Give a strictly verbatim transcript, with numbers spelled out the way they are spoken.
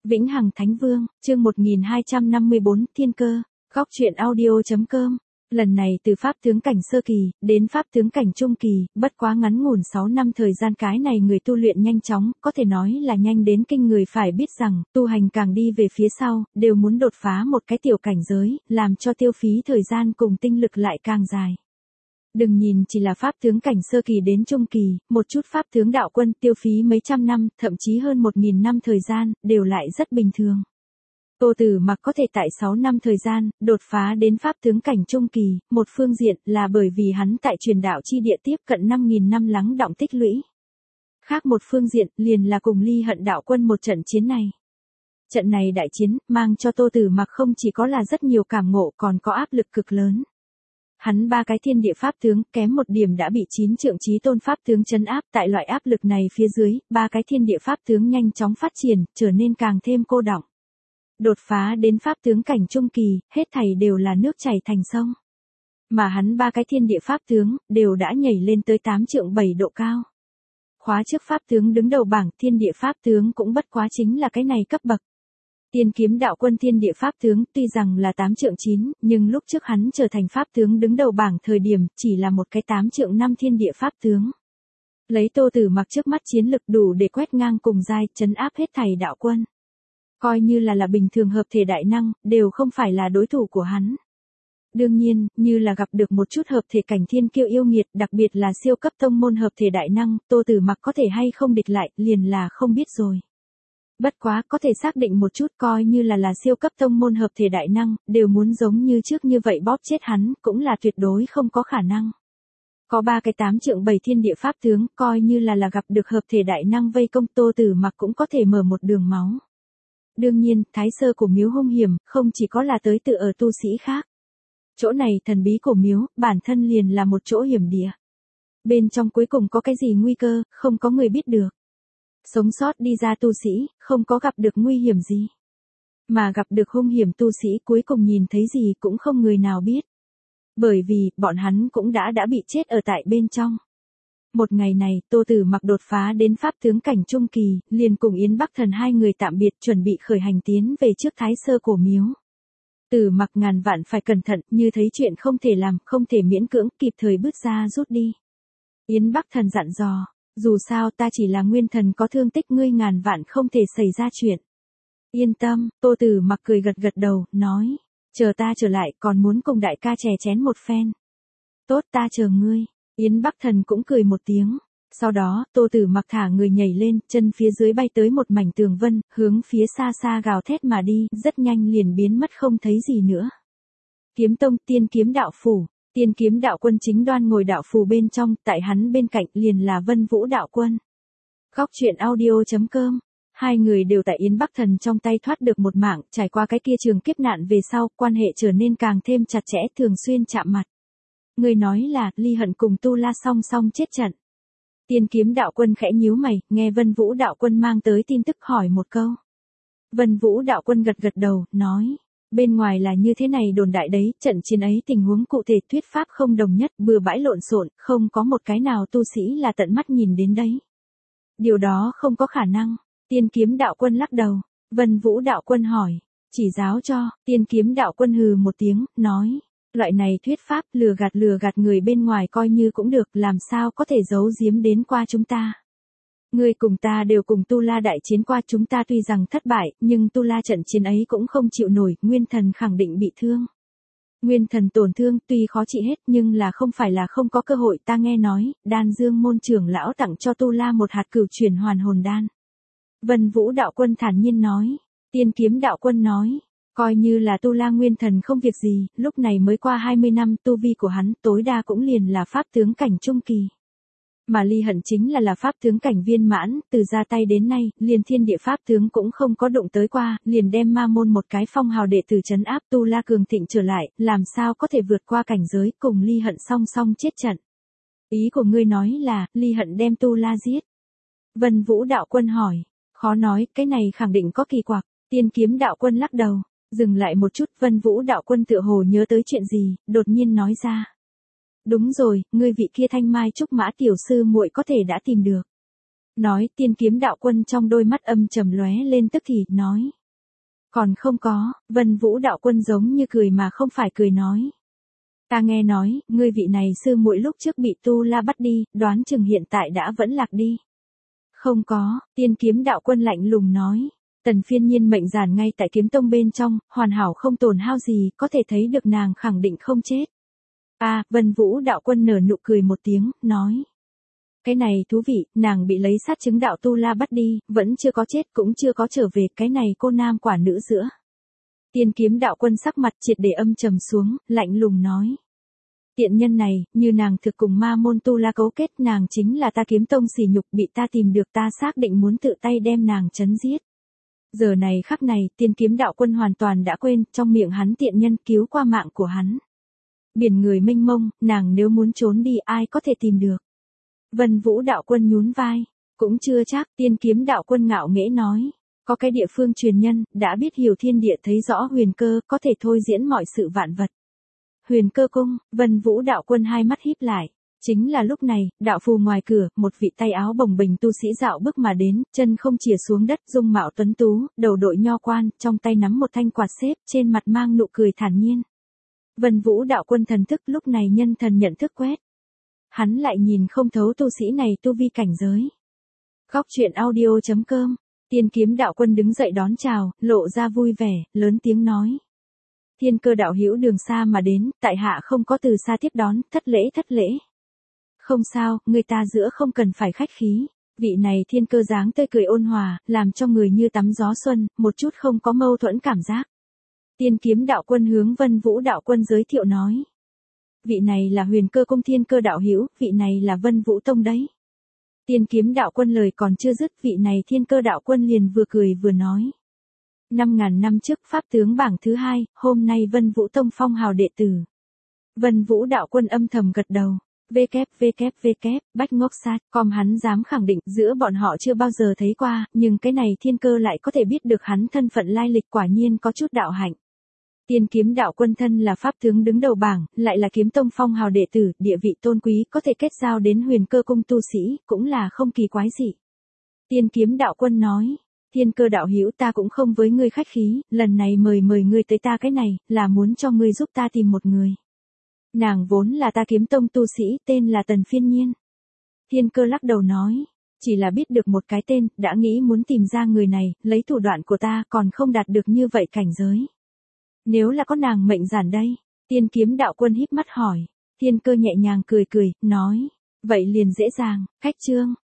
Vĩnh Hằng Thánh Vương, chương một nghìn hai trăm năm mươi bốn, Thiên Cơ, góc truyện audio.com. Lần này từ pháp tướng cảnh sơ kỳ, đến pháp tướng cảnh trung kỳ, bất quá ngắn ngủn sáu năm thời gian cái này người tu luyện nhanh chóng, có thể nói là nhanh đến kinh người phải biết rằng, tu hành càng đi về phía sau, đều muốn đột phá một cái tiểu cảnh giới, làm cho tiêu phí thời gian cùng tinh lực lại càng dài. Đừng nhìn chỉ là pháp tướng cảnh sơ kỳ đến trung kỳ, một chút pháp tướng đạo quân tiêu phí mấy trăm năm, thậm chí hơn một nghìn năm thời gian, đều lại rất bình thường. Tô Tử Mặc có thể tại sáu năm thời gian, đột phá đến pháp tướng cảnh trung kỳ, một phương diện là bởi vì hắn tại truyền đạo chi địa tiếp cận năm nghìn năm lắng đọng tích lũy. Khác một phương diện liền là cùng Ly Hận đạo quân một trận chiến này. Trận này đại chiến, mang cho Tô Tử Mặc không chỉ có là rất nhiều cảm ngộ còn có áp lực cực lớn. Hắn ba cái thiên địa pháp tướng kém một điểm đã bị chín trượng chí tôn pháp tướng trấn áp, tại loại áp lực này phía dưới, ba cái thiên địa pháp tướng nhanh chóng phát triển, trở nên càng thêm cô đọng. Đột phá đến pháp tướng cảnh trung kỳ, hết thảy đều là nước chảy thành sông. Mà hắn ba cái thiên địa pháp tướng, đều đã nhảy lên tới tám trượng bảy độ cao. Khóa trước pháp tướng đứng đầu bảng thiên địa pháp tướng cũng bất quá chính là cái này cấp bậc. Tiên kiếm đạo quân thiên địa pháp tướng tuy rằng là tám trượng chín, nhưng lúc trước hắn trở thành pháp tướng đứng đầu bảng thời điểm chỉ là một cái tám trượng năm thiên địa pháp tướng. Lấy Tô Tử Mặc trước mắt chiến lực đủ để quét ngang cùng giai, trấn áp hết thảy đạo quân. Coi như là là bình thường hợp thể đại năng, đều không phải là đối thủ của hắn. Đương nhiên, như là gặp được một chút hợp thể cảnh thiên kiêu yêu nghiệt, đặc biệt là siêu cấp tông môn hợp thể đại năng, Tô Tử Mặc có thể hay không địch lại, liền là không biết rồi. Bất quá có thể xác định một chút coi như là là siêu cấp tông môn hợp thể đại năng, đều muốn giống như trước như vậy bóp chết hắn, cũng là tuyệt đối không có khả năng. Có ba cái tám trượng bảy thiên địa pháp tướng, coi như là là gặp được hợp thể đại năng vây công, Tô Tử Mặc cũng có thể mở một đường máu. Đương nhiên, thái sơ cổ miếu hung hiểm, không chỉ có là tới tự ở tu sĩ khác. Chỗ này thần bí cổ miếu, bản thân liền là một chỗ hiểm địa. Bên trong cuối cùng có cái gì nguy cơ, không có người biết được. Sống sót đi ra tu sĩ, không có gặp được nguy hiểm gì. Mà gặp được hung hiểm tu sĩ cuối cùng nhìn thấy gì cũng không người nào biết. Bởi vì, bọn hắn cũng đã đã bị chết ở tại bên trong. Một ngày này, Tô Tử Mặc đột phá đến pháp tướng cảnh trung kỳ, liền cùng Yến Bắc Thần hai người tạm biệt chuẩn bị khởi hành tiến về trước thái sơ cổ miếu. Tử Mặc ngàn vạn phải cẩn thận, như thấy chuyện không thể làm, không thể miễn cưỡng, kịp thời bước ra rút đi. Yến Bắc Thần dặn dò, dù sao ta chỉ là nguyên thần có thương tích, ngươi ngàn vạn không thể xảy ra chuyện. Yên tâm, Tô Tử Mặc cười gật gật đầu, nói, chờ ta trở lại còn muốn cùng đại ca chè chén một phen. Tốt, ta chờ ngươi. Yến Bắc Thần cũng cười một tiếng. Sau đó, Tô Tử Mặc thả người nhảy lên, chân phía dưới bay tới một mảnh tường vân, hướng phía xa xa gào thét mà đi, rất nhanh liền biến mất không thấy gì nữa. Kiếm tông tiên kiếm đạo phủ, tiên kiếm đạo quân chính đoan ngồi đạo phù bên trong, tại hắn bên cạnh liền là Vân Vũ đạo quân. Góc truyện audio.com. Hai người đều tại Yến Bắc Thần trong tay thoát được một mạng, trải qua cái kia trường kiếp nạn về sau, quan hệ trở nên càng thêm chặt chẽ, thường xuyên chạm mặt. Người nói là, Ly Hận cùng Tu La song song chết trận. Tiên kiếm đạo quân khẽ nhíu mày, nghe Vân Vũ đạo quân mang tới tin tức hỏi một câu. Vân Vũ đạo quân gật gật đầu, nói, bên ngoài là như thế này đồn đại đấy, trận chiến ấy tình huống cụ thể thuyết pháp không đồng nhất, bừa bãi lộn xộn, không có một cái nào tu sĩ là tận mắt nhìn đến đấy. Điều đó không có khả năng. Tiên kiếm đạo quân lắc đầu. Vân Vũ đạo quân hỏi, chỉ giáo cho. Tiên kiếm đạo quân hừ một tiếng, nói, loại này thuyết pháp lừa gạt lừa gạt người bên ngoài coi như cũng được, làm sao có thể giấu giếm đến qua chúng ta. Ngươi cùng ta đều cùng Tu La đại chiến qua, chúng ta tuy rằng thất bại, nhưng Tu La trận chiến ấy cũng không chịu nổi, nguyên thần khẳng định bị thương. Nguyên thần tổn thương tuy khó trị hết nhưng là không phải là không có cơ hội, ta nghe nói, Đan Dương môn trưởng lão tặng cho Tu La một hạt cửu chuyển hoàn hồn đan. Vân Vũ đạo quân thản nhiên nói. Tiên kiếm đạo quân nói, coi như là Tu La nguyên thần không việc gì, lúc này mới qua hai mươi năm, tu vi của hắn tối đa cũng liền là pháp tướng cảnh trung kỳ. Mà Ly Hận chính là là pháp tướng cảnh viên mãn, từ ra tay đến nay, liền thiên địa pháp tướng cũng không có đụng tới qua, liền đem ma môn một cái phong hào đệ tử trấn áp, Tu La cường thịnh trở lại, làm sao có thể vượt qua cảnh giới, cùng Ly Hận song song chết trận. Ý của ngươi nói là, Ly Hận đem Tu La giết. Vân Vũ đạo quân hỏi, khó nói, cái này khẳng định có kỳ quặc. Tiên kiếm đạo quân lắc đầu, dừng lại một chút, Vân Vũ đạo quân tựa hồ nhớ tới chuyện gì, đột nhiên nói ra. Đúng rồi, ngươi vị kia Thanh Mai Trúc Mã tiểu sư muội có thể đã tìm được. Nói, tiên kiếm đạo quân trong đôi mắt âm trầm lóe lên tức thì, nói. Còn không có, Vân Vũ đạo quân giống như cười mà không phải cười nói. Ta nghe nói, ngươi vị này sư muội lúc trước bị Tu La bắt đi, đoán chừng hiện tại đã vẫn lạc đi. Không có, Tiên Kiếm đạo quân lạnh lùng nói. Tần Phiên Nhiên mệnh giản ngay tại kiếm tông bên trong, hoàn hảo không tổn hao gì, có thể thấy được nàng khẳng định không chết. À, Vân Vũ đạo quân nở nụ cười một tiếng, nói. Cái này thú vị, nàng bị lấy sát chứng đạo Tu La bắt đi, vẫn chưa có chết cũng chưa có trở về, cái này cô nam quả nữ giữa. Tiên Kiếm đạo quân sắc mặt triệt để âm trầm xuống, lạnh lùng nói. Tiện nhân này, như nàng thực cùng ma môn Tu La cấu kết, nàng chính là ta kiếm tông sỉ nhục, bị ta tìm được, ta xác định muốn tự tay đem nàng chấn giết. Giờ này khắc này, Tiên Kiếm đạo quân hoàn toàn đã quên, trong miệng hắn tiện nhân cứu qua mạng của hắn. Biển người mênh mông, nàng nếu muốn trốn đi ai có thể tìm được. Vân Vũ đạo quân nhún vai, cũng chưa chắc, Tiên Kiếm đạo quân ngạo nghễ nói. Có cái địa phương truyền nhân, đã biết hiểu thiên địa thấy rõ huyền cơ, có thể thôi diễn mọi sự vạn vật. Huyền cơ cung, Vân Vũ đạo quân hai mắt híp lại. Chính là lúc này, đạo phù ngoài cửa, một vị tay áo bồng bềnh tu sĩ dạo bước mà đến, chân không chìa xuống đất, dung mạo tuấn tú, đầu đội nho quan, trong tay nắm một thanh quạt xếp, trên mặt mang nụ cười thản nhiên. Vân Vũ đạo quân thần thức lúc này nhân thần nhận thức quét. Hắn lại nhìn không thấu tu sĩ này tu vi cảnh giới. Góc truyện audio chấm com, Tiên Kiếm đạo quân đứng dậy đón chào, lộ ra vui vẻ, lớn tiếng nói. Thiên Cơ đạo hữu đường xa mà đến, tại hạ không có từ xa tiếp đón, thất lễ thất lễ. Không sao, người ta giữa không cần phải khách khí. Vị này Thiên Cơ dáng tươi cười ôn hòa, làm cho người như tắm gió xuân, một chút không có mâu thuẫn cảm giác. Tiên Kiếm đạo quân hướng Vân Vũ đạo quân giới thiệu nói. Vị này là Huyền Cơ cung Thiên Cơ đạo hữu, vị này là Vân Vũ tông đấy. Tiên Kiếm đạo quân lời còn chưa dứt, vị này Thiên Cơ đạo quân liền vừa cười vừa nói. Năm ngàn năm trước pháp tướng bảng thứ hai, hôm nay Vân Vũ tông phong hào đệ tử. Vân Vũ đạo quân âm thầm gật đầu. vê kép vê kép vê kép, Bách Ngốc Sát, com hắn dám khẳng định giữa bọn họ chưa bao giờ thấy qua, nhưng cái này Thiên Cơ lại có thể biết được hắn thân phận lai lịch, quả nhiên có chút đạo hạnh. Tiên Kiếm đạo quân thân là pháp tướng đứng đầu bảng, lại là kiếm tông phong hào đệ tử, địa vị tôn quý, có thể kết giao đến Huyền Cơ cung tu sĩ, cũng là không kỳ quái gì. Tiên Kiếm đạo quân nói, Thiên Cơ đạo hữu ta cũng không với ngươi khách khí, lần này mời mời ngươi tới ta cái này, là muốn cho ngươi giúp ta tìm một người. Nàng vốn là ta kiếm tông tu sĩ, tên là Tần Phiên Nhiên. Thiên Cơ lắc đầu nói, chỉ là biết được một cái tên, đã nghĩ muốn tìm ra người này, lấy thủ đoạn của ta còn không đạt được như vậy cảnh giới. Nếu là có nàng mệnh giản đây, Tiên Kiếm đạo quân híp mắt hỏi. Thiên Cơ nhẹ nhàng cười cười, nói, vậy liền dễ dàng, khách trương.